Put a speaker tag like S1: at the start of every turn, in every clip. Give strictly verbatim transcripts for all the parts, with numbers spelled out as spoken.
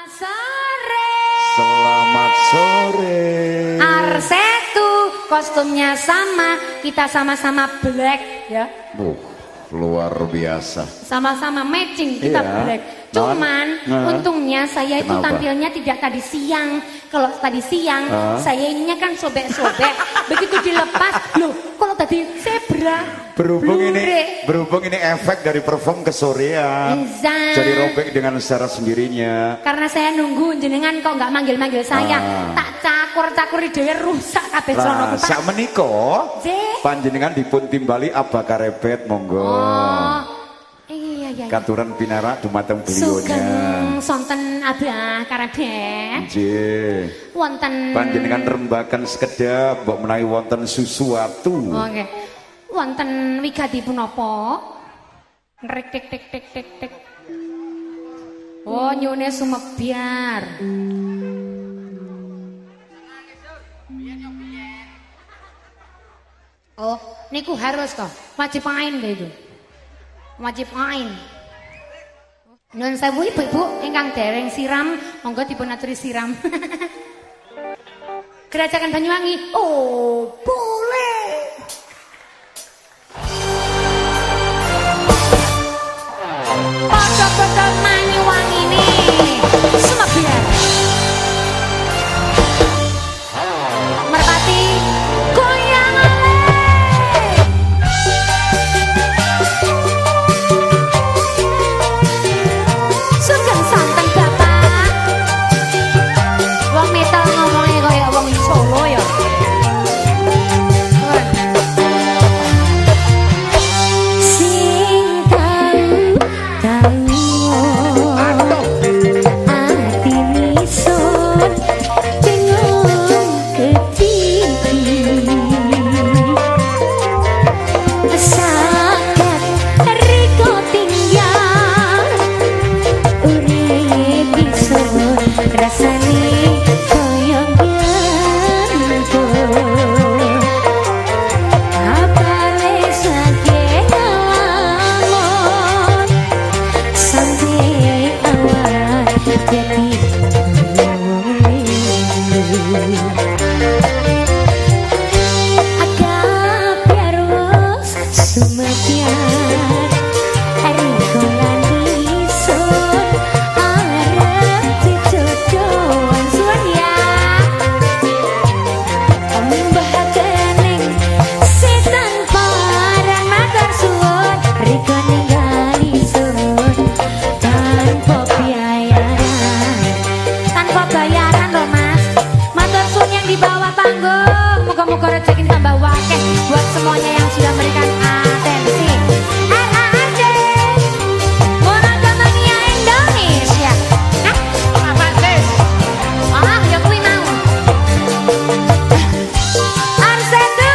S1: sore.
S2: Selamat sore.
S1: Arsetu, kostumnya sama, kita sama-sama black ya.
S2: Uh, luar biasa.
S1: Sama-sama matching, kita
S2: iya.
S1: black. Cuman
S2: nah,
S1: untungnya saya itu
S2: kenapa?
S1: tampilnya tidak tadi siang. Kalau tadi siang
S2: uh. saya
S1: ininya kan sobek-sobek. Begitu dilepas, loh kalau tadi zebra.
S2: Berhubung
S1: Blure.
S2: ini berhubung ini efek dari perform kesorean.
S1: Exact.
S2: Jadi robek dengan secara sendirinya.
S1: Karena saya nunggu jenengan kok nggak manggil-manggil saya.
S2: Ah.
S1: Tak cakur-cakuri dhewe rusak kabeh celana.
S2: Nah, sak menika panjenengan dipun timbali aba karebet monggo.
S1: Oh. Iya iya.
S2: Katuran pinara dumateng
S1: Sugeng
S2: beliaunya.
S1: sonten abah karebet.
S2: Nggih.
S1: Wonten
S2: Panjenengan rembakan sekedap mbok menawi wonten sesuatu.
S1: Oke. Okay. Wonten wigati punapa? Rek tik tik tik tik tik. Oh, nyune sumebyar. Oh, niku harus toh. Wajib main deh itu. Wajib main. Nyun sewu ibu-ibu ingkang dereng siram, monggo dipun aturi siram. Kerajaan Banyuwangi. Oh, boleh. Pada-pada Banyuwangi ini Sumebyar. Merpati goyang ale. Sugeng santen bapak. Wong metal ngomongnya kaya wong Solo ya. Moga-moga rezeki tambah wakeh buat semuanya yang sudah memberikan atensi. R A R D Monogamania Indonesia. Hah? Apa sih? Ah, ya kuwi mau. Arsetu.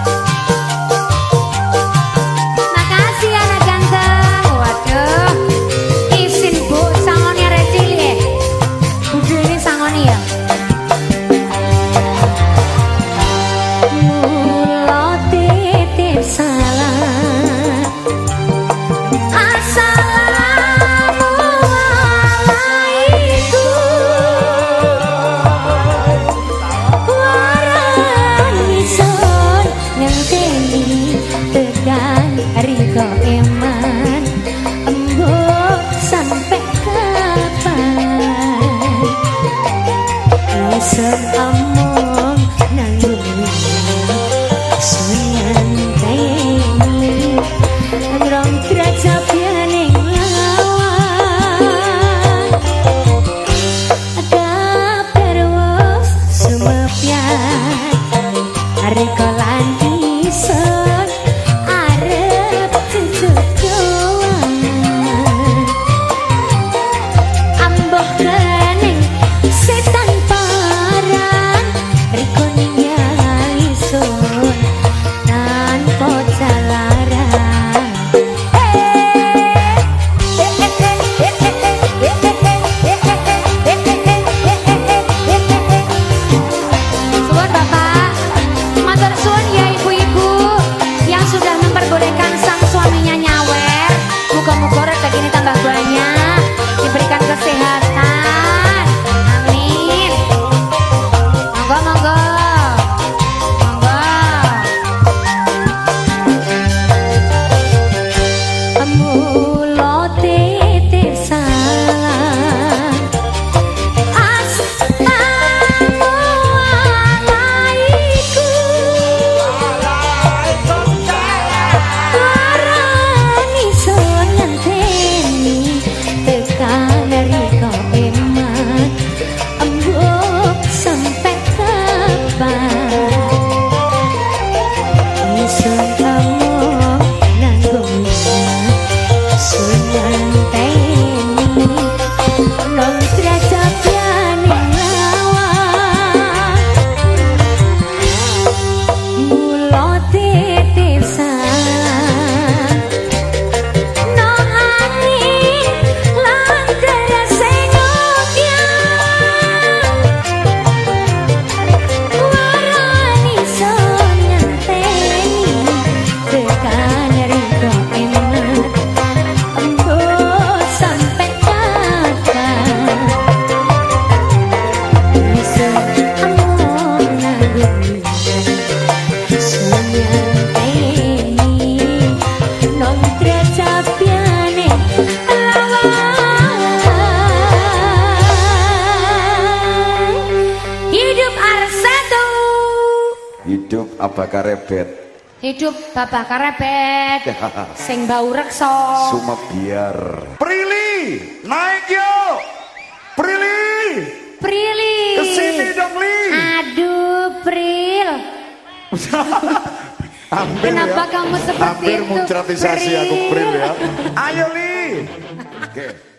S1: Makasih anak ganteng. Waduh. Isin Bu sangone arek cilik. Budhe ini sangone ya. Salam
S2: Abah Rebet.
S1: Hidup Bapak Karebet. Sing bau reksa.
S2: Sumebiar. Prilly, naik yuk. Prilly.
S1: Prilly.
S2: Kesini dong Li.
S1: Aduh Pril.
S2: Hampir
S1: Kenapa
S2: ya.
S1: kamu seperti
S2: Hampir
S1: itu?
S2: muncratisasi aku Pril ya. Ayo Li. Oke.